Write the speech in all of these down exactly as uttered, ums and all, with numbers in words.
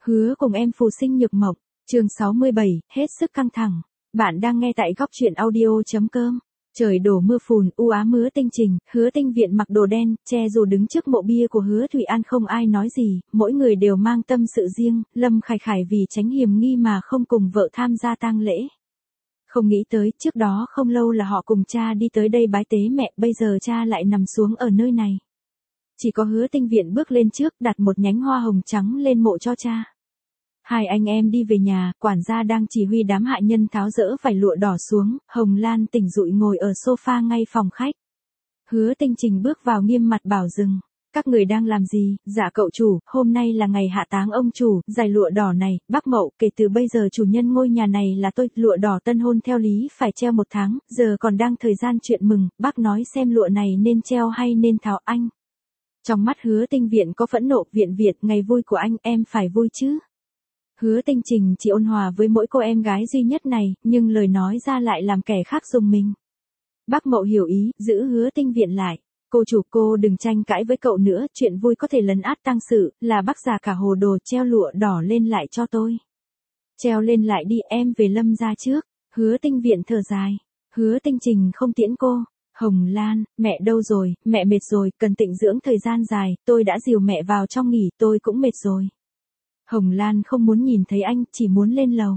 Hứa cùng em phù sinh nhược mộng, chương sáu mươi bảy, hết sức căng thẳng. Bạn đang nghe tại góc truyện audio.com. Trời đổ mưa phùn, u ám Hứa Tinh Trình, Hứa Tinh Viện mặc đồ đen, che dù đứng trước mộ bia của Hứa Thụy An không ai nói gì, mỗi người đều mang tâm sự riêng, Lâm Khải Khải vì tránh hiềm nghi mà không cùng vợ tham gia tang lễ. Không nghĩ tới, trước đó không lâu là họ cùng cha đi tới đây bái tế mẹ, bây giờ cha lại nằm xuống ở nơi này. Chỉ có Hứa Tinh Viện bước lên trước đặt một nhánh hoa hồng trắng lên mộ cho cha. Hai anh em đi về nhà, quản gia đang chỉ huy đám hạ nhân tháo dỡ vải lụa đỏ xuống, Hồng Lan tỉnh dụi ngồi ở sofa ngay phòng khách. Hứa Tinh Trình bước vào nghiêm mặt bảo dừng. Các người đang làm gì? Dạ cậu chủ, hôm nay là ngày hạ táng ông chủ, dải lụa đỏ này, bác Mậu, kể từ bây giờ chủ nhân ngôi nhà này là tôi, lụa đỏ tân hôn theo lý phải treo một tháng, giờ còn đang thời gian chuyện mừng, bác nói xem lụa này nên treo hay nên tháo anh. Trong mắt Hứa Tinh Viện có phẫn nộ, Viện Việt, ngày vui của anh, em phải vui chứ. Hứa Tinh Trình chỉ ôn hòa với mỗi cô em gái duy nhất này, nhưng lời nói ra lại làm kẻ khác rùng mình. Bác Mậu hiểu ý, giữ Hứa Tinh Viện lại. Cô chủ, cô đừng tranh cãi với cậu nữa, chuyện vui có thể lấn át tang sự, là bác già cả hồ đồ, treo lụa đỏ lên lại cho tôi. Treo lên lại đi, em về Lâm gia trước. Hứa Tinh Viện thở dài. Hứa Tinh Trình không tiễn cô. Hồng Lan, mẹ đâu rồi, mẹ mệt rồi, cần tịnh dưỡng thời gian dài, tôi đã dìu mẹ vào trong nghỉ, tôi cũng mệt rồi. Hồng Lan không muốn nhìn thấy anh, chỉ muốn lên lầu.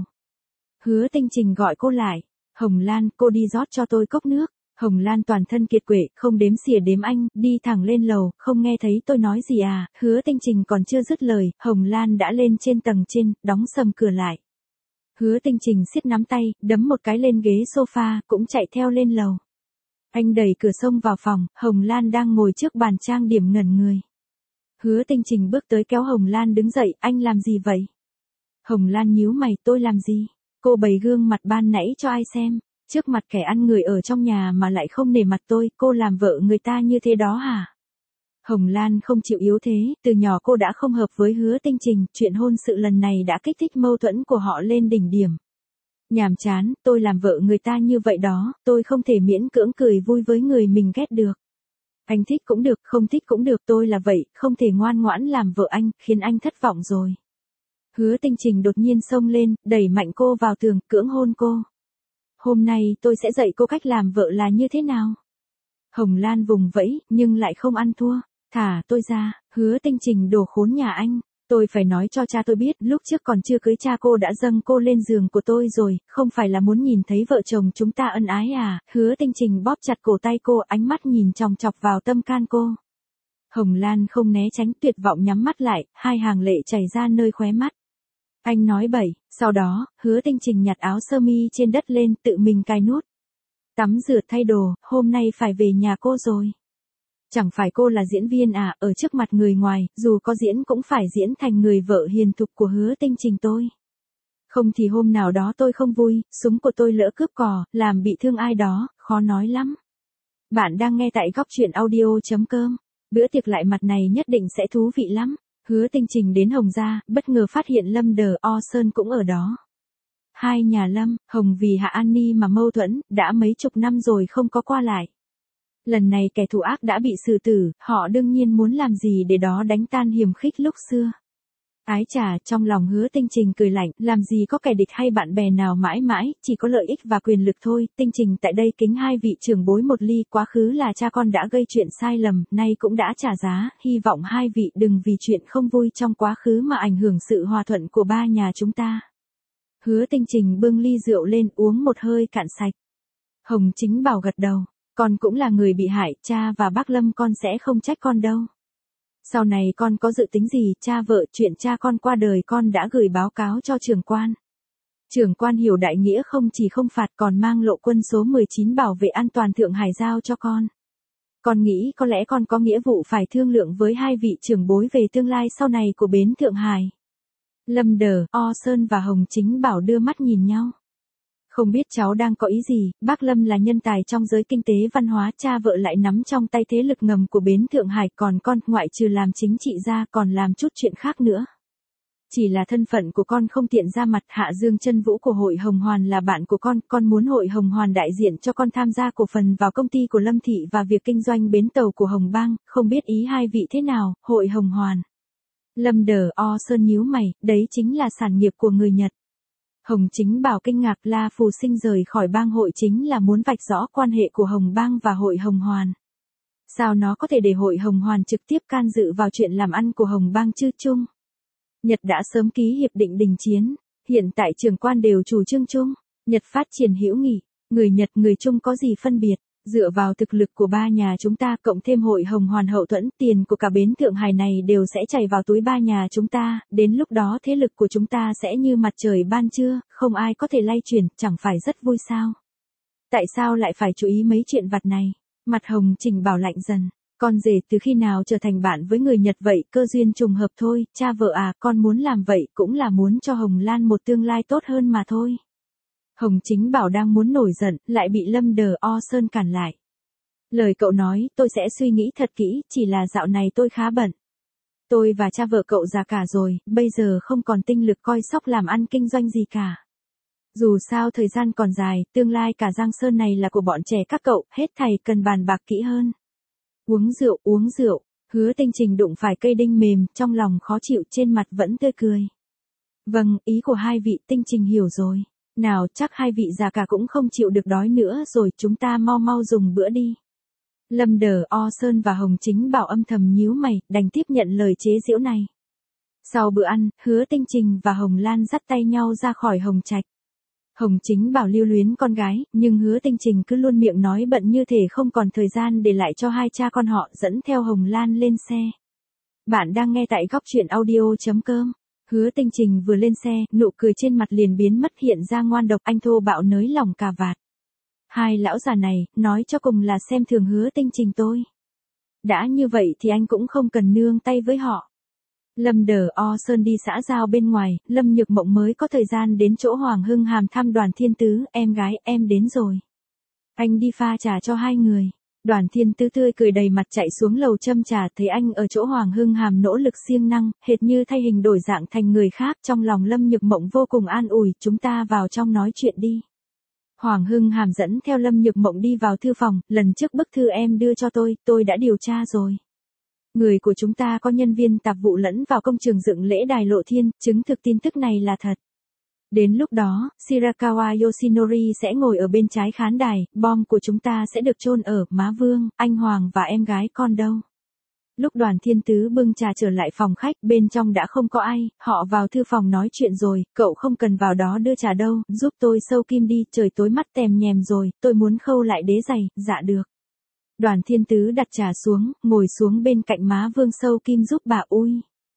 Hứa Tinh Trình gọi cô lại. Hồng Lan, cô đi rót cho tôi cốc nước. Hồng Lan toàn thân kiệt quệ, không đếm xỉa đếm anh, đi thẳng lên lầu, không nghe thấy tôi nói gì à. Hứa Tinh Trình còn chưa dứt lời, Hồng Lan đã lên trên tầng trên, đóng sầm cửa lại. Hứa Tinh Trình siết nắm tay, đấm một cái lên ghế sofa, cũng chạy theo lên lầu. Anh đẩy cửa xông vào phòng, Hồng Lan đang ngồi trước bàn trang điểm ngẩn người. Hứa Tinh Trình bước tới kéo Hồng Lan đứng dậy, anh làm gì vậy? Hồng Lan nhíu mày, tôi làm gì? Cô bày gương mặt ban nãy cho ai xem? Trước mặt kẻ ăn người ở trong nhà mà lại không nể mặt tôi, cô làm vợ người ta như thế đó hả? Hồng Lan không chịu yếu thế, từ nhỏ cô đã không hợp với Hứa Tinh Trình, chuyện hôn sự lần này đã kích thích mâu thuẫn của họ lên đỉnh điểm. Nhàm chán, tôi làm vợ người ta như vậy đó, tôi không thể miễn cưỡng cười vui với người mình ghét được. Anh thích cũng được, không thích cũng được, tôi là vậy, không thể ngoan ngoãn làm vợ anh, khiến anh thất vọng rồi. Hứa Tinh Trình đột nhiên xông lên, đẩy mạnh cô vào tường, cưỡng hôn cô. Hôm nay tôi sẽ dạy cô cách làm vợ là như thế nào. Hồng Lan vùng vẫy, nhưng lại không ăn thua. Thả tôi ra. Hứa Tinh Trình đồ khốn nhà anh. Tôi phải nói cho cha tôi biết, lúc trước còn chưa cưới cha cô đã dâng cô lên giường của tôi rồi, không phải là muốn nhìn thấy vợ chồng chúng ta ân ái à. Hứa Tinh Trình bóp chặt cổ tay cô, ánh mắt nhìn chòng chọc vào tâm can cô. Hồng Lan không né tránh, tuyệt vọng nhắm mắt lại, hai hàng lệ chảy ra nơi khóe mắt. Anh nói bậy, sau đó, Hứa Tinh Trình nhặt áo sơ mi trên đất lên, tự mình cài nút. Tắm rửa thay đồ, hôm nay phải về nhà cô rồi. Chẳng phải cô là diễn viên à, ở trước mặt người ngoài, dù có diễn cũng phải diễn thành người vợ hiền thục của Hứa Tinh Trình tôi. Không thì hôm nào đó tôi không vui, súng của tôi lỡ cướp cò, làm bị thương ai đó, khó nói lắm. Bạn đang nghe tại góc truyện audio.com. Bữa tiệc lại mặt này nhất định sẽ thú vị lắm. Hứa Tinh Trình đến Hồng gia, bất ngờ phát hiện Lâm Đờ O Sơn cũng ở đó. Hai nhà Lâm, Hồng vì Hạ An Ni mà mâu thuẫn, đã mấy chục năm rồi không có qua lại. Lần này kẻ thù ác đã bị xử tử, họ đương nhiên muốn làm gì để đó đánh tan hiềm khích lúc xưa. Ái chà, trong lòng Hứa Tinh Trình cười lạnh, làm gì có kẻ địch hay bạn bè nào mãi mãi, chỉ có lợi ích và quyền lực thôi. Tinh Trình tại đây kính hai vị trưởng bối một ly, quá khứ là cha con đã gây chuyện sai lầm, nay cũng đã trả giá, hy vọng hai vị đừng vì chuyện không vui trong quá khứ mà ảnh hưởng sự hòa thuận của ba nhà chúng ta. Hứa Tinh Trình bưng ly rượu lên uống một hơi cạn sạch. Hồng Chính Bảo gật đầu, con cũng là người bị hại, cha và bác Lâm con sẽ không trách con đâu. Sau này con có dự tính gì, cha vợ, chuyện cha con qua đời con đã gửi báo cáo cho trưởng quan. Trưởng quan hiểu đại nghĩa không chỉ không phạt còn mang lộ quân số mười chín bảo vệ an toàn Thượng Hải giao cho con. Con nghĩ có lẽ con có nghĩa vụ phải thương lượng với hai vị trưởng bối về tương lai sau này của bến Thượng Hải. Lâm Đờ, O Sơn và Hồng Chính Bảo đưa mắt nhìn nhau. Không biết cháu đang có ý gì, bác Lâm là nhân tài trong giới kinh tế văn hóa, cha vợ lại nắm trong tay thế lực ngầm của bến Thượng Hải, còn con, ngoại trừ làm chính trị ra còn làm chút chuyện khác nữa. Chỉ là thân phận của con không tiện ra mặt. Hạ Dương Chân Vũ của Hội Hồng Hoàn là bạn của con, con muốn Hội Hồng Hoàn đại diện cho con tham gia cổ phần vào công ty của Lâm Thị và việc kinh doanh bến tàu của Hồng Bang, không biết ý hai vị thế nào. Hội Hồng Hoàn. Lâm Đờ O Sơn nhíu mày, đấy chính là sản nghiệp của người Nhật. Hồng Chính Bảo kinh ngạc, La Phù Sinh rời khỏi bang hội chính là muốn vạch rõ quan hệ của Hồng Bang và hội Hồng Hoàn. Sao nó có thể để hội Hồng Hoàn trực tiếp can dự vào chuyện làm ăn của Hồng Bang chứ chung? Nhật đã sớm ký hiệp định đình chiến, hiện tại trưởng quan đều chủ trương chung, Nhật phát triển hữu nghị, người Nhật người Trung có gì phân biệt, dựa vào thực lực của ba nhà chúng ta cộng thêm hội Hồng Hoàn hậu thuẫn, tiền của cả bến Thượng Hải này đều sẽ chảy vào túi ba nhà chúng ta, đến lúc đó thế lực của chúng ta sẽ như mặt trời ban trưa, không ai có thể lay chuyển, chẳng phải rất vui sao? Tại sao lại phải chú ý mấy chuyện vặt này? Mặt Hồng Trình Bảo lạnh dần. Con rể từ khi nào trở thành bạn với người Nhật vậy, cơ duyên trùng hợp thôi, cha vợ à, con muốn làm vậy cũng là muốn cho Hồng Lan một tương lai tốt hơn mà thôi. Hồng Chính Bảo đang muốn nổi giận, lại bị Lâm Đờ O Sơn cản lại. Lời cậu nói, tôi sẽ suy nghĩ thật kỹ, chỉ là dạo này tôi khá bận. Tôi và cha vợ cậu già cả rồi, bây giờ không còn tinh lực coi sóc làm ăn kinh doanh gì cả. Dù sao thời gian còn dài, tương lai cả Giang Sơn này là của bọn trẻ các cậu, hết thầy cần bàn bạc kỹ hơn. Uống rượu, uống rượu, Hứa Tinh Trình đụng phải cây đinh mềm, trong lòng khó chịu, trên mặt vẫn tươi cười. Vâng, ý của hai vị Tinh Trình hiểu rồi. Nào, chắc hai vị già cả cũng không chịu được đói nữa rồi, chúng ta mau mau dùng bữa đi. Lâm Đờ O Sơn và Hồng Chính Bảo âm thầm nhíu mày, đành tiếp nhận lời chế giễu này. Sau bữa ăn, Hứa Tinh Trình và Hồng Lan dắt tay nhau ra khỏi Hồng Trạch. Hồng Chính Bảo lưu luyến con gái, nhưng Hứa Tinh Trình cứ luôn miệng nói bận như thể không còn thời gian để lại cho hai cha con họ, dẫn theo Hồng Lan lên xe. Bạn đang nghe tại góc truyện audio chấm com. Hứa Tinh Trình vừa lên xe, nụ cười trên mặt liền biến mất, hiện ra ngoan độc, anh thô bạo nới lỏng cà vạt. Hai lão già này, nói cho cùng là xem thường Hứa Tinh Trình tôi. Đã như vậy thì anh cũng không cần nương tay với họ. Lâm Đờ O Sơn đi xã giao bên ngoài, Lâm Nhược Mộng mới có thời gian đến chỗ Hoàng Hưng Hàm thăm Đoàn Thiên Tứ, em gái, em đến rồi. Anh đi pha trà cho hai người. Đoàn Thiên Tứ tươi cười đầy mặt chạy xuống lầu châm trà, thấy anh ở chỗ Hoàng Hưng Hàm nỗ lực siêng năng, hệt như thay hình đổi dạng thành người khác, trong lòng Lâm Nhược Mộng vô cùng an ủi, chúng ta vào trong nói chuyện đi. Hoàng Hưng Hàm dẫn theo Lâm Nhược Mộng đi vào thư phòng, lần trước bức thư em đưa cho tôi, tôi đã điều tra rồi. Người của chúng ta có nhân viên tạp vụ lẫn vào công trường dựng lễ đài Lộ Thiên, chứng thực tin tức này là thật. Đến lúc đó, Shirakawa Yoshinori sẽ ngồi ở bên trái khán đài, bom của chúng ta sẽ được chôn ở, má Vương, anh Hoàng và em gái con đâu. Lúc Đoàn Thiên Tứ bưng trà trở lại phòng khách, bên trong đã không có ai, họ vào thư phòng nói chuyện rồi, cậu không cần vào đó đưa trà đâu, giúp tôi sâu kim đi, trời tối mắt tèm nhèm rồi, tôi muốn khâu lại đế giày, dạ được. Đoàn Thiên Tứ đặt trà xuống, ngồi xuống bên cạnh má Vương sâu kim giúp bà ui.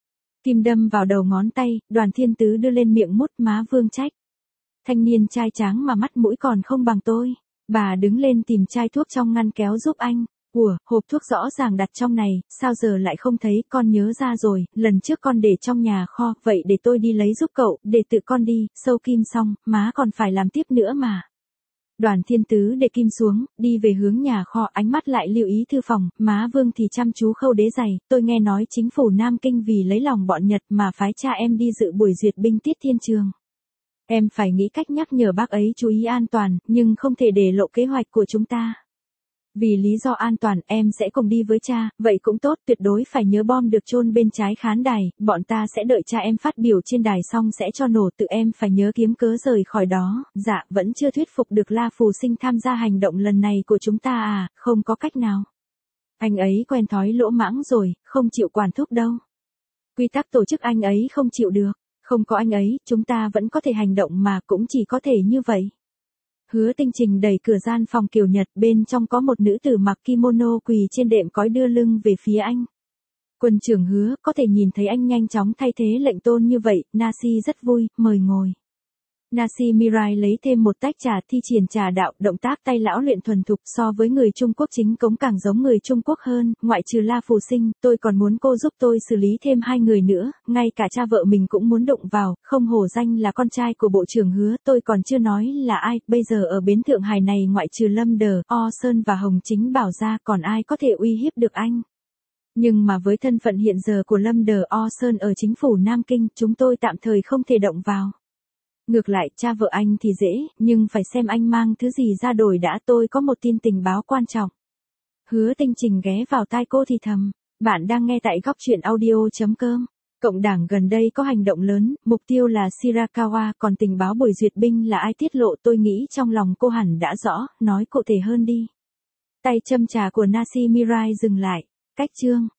Kim đâm vào đầu ngón tay, Đoàn Thiên Tứ đưa lên miệng mút, má Vương trách. Thanh niên trai tráng mà mắt mũi còn không bằng tôi. Bà đứng lên tìm chai thuốc trong ngăn kéo giúp anh. Ủa, hộp thuốc rõ ràng đặt trong này, sao giờ lại không thấy, con nhớ ra rồi, lần trước con để trong nhà kho, vậy để tôi đi lấy giúp cậu, để tự con đi, sâu kim xong, má còn phải làm tiếp nữa mà. Đoàn Thiên Tứ để kim xuống, đi về hướng nhà kho, ánh mắt lại lưu ý thư phòng, má Vương thì chăm chú khâu đế giày, tôi nghe nói chính phủ Nam Kinh vì lấy lòng bọn Nhật mà phái cha em đi dự buổi duyệt binh tiết thiên trường. Em phải nghĩ cách nhắc nhở bác ấy chú ý an toàn, nhưng không thể để lộ kế hoạch của chúng ta. Vì lý do an toàn, em sẽ cùng đi với cha, vậy cũng tốt, tuyệt đối phải nhớ bom được chôn bên trái khán đài, bọn ta sẽ đợi cha em phát biểu trên đài xong sẽ cho nổ, tự em phải nhớ kiếm cớ rời khỏi đó. Dạ, vẫn chưa thuyết phục được La Phù Sinh tham gia hành động lần này của chúng ta à, không có cách nào. Anh ấy quen thói lỗ mãng rồi, không chịu quản thúc đâu. Quy tắc tổ chức anh ấy không chịu được, không có anh ấy, chúng ta vẫn có thể hành động mà, cũng chỉ có thể như vậy. Hứa Tinh Trình đẩy cửa gian phòng kiểu Nhật, bên trong có một nữ tử mặc kimono quỳ trên đệm cói đưa lưng về phía anh. Quân trưởng Hứa, có thể nhìn thấy anh nhanh chóng thay thế lệnh tôn như vậy, Nasi rất vui, mời ngồi. Nasi Mirai lấy thêm một tách trà, thi triển trà đạo, động tác tay lão luyện thuần thục, so với người Trung Quốc chính cống càng giống người Trung Quốc hơn, ngoại trừ La Phù Sinh, tôi còn muốn cô giúp tôi xử lý thêm hai người nữa, ngay cả cha vợ mình cũng muốn đụng vào, không hổ danh là con trai của bộ trưởng Hứa, tôi còn chưa nói là ai, bây giờ ở bến Thượng Hải này ngoại trừ Lâm Đờ, O Sơn và Hồng Chính Bảo ra, còn ai có thể uy hiếp được anh. Nhưng mà với thân phận hiện giờ của Lâm Đờ O Sơn ở chính phủ Nam Kinh, chúng tôi tạm thời không thể động vào. Ngược lại, cha vợ anh thì dễ, nhưng phải xem anh mang thứ gì ra đổi đã, tôi có một tin tình báo quan trọng. Hứa Tinh Trình ghé vào tai cô thì thầm, bạn đang nghe tại góc truyện audio chấm com. Cộng đảng gần đây có hành động lớn, mục tiêu là Shirakawa, còn tình báo buổi duyệt binh là ai tiết lộ, tôi nghĩ trong lòng cô hẳn đã rõ, nói cụ thể hơn đi. Tay châm trà của Nashi Mirai dừng lại. Cách chương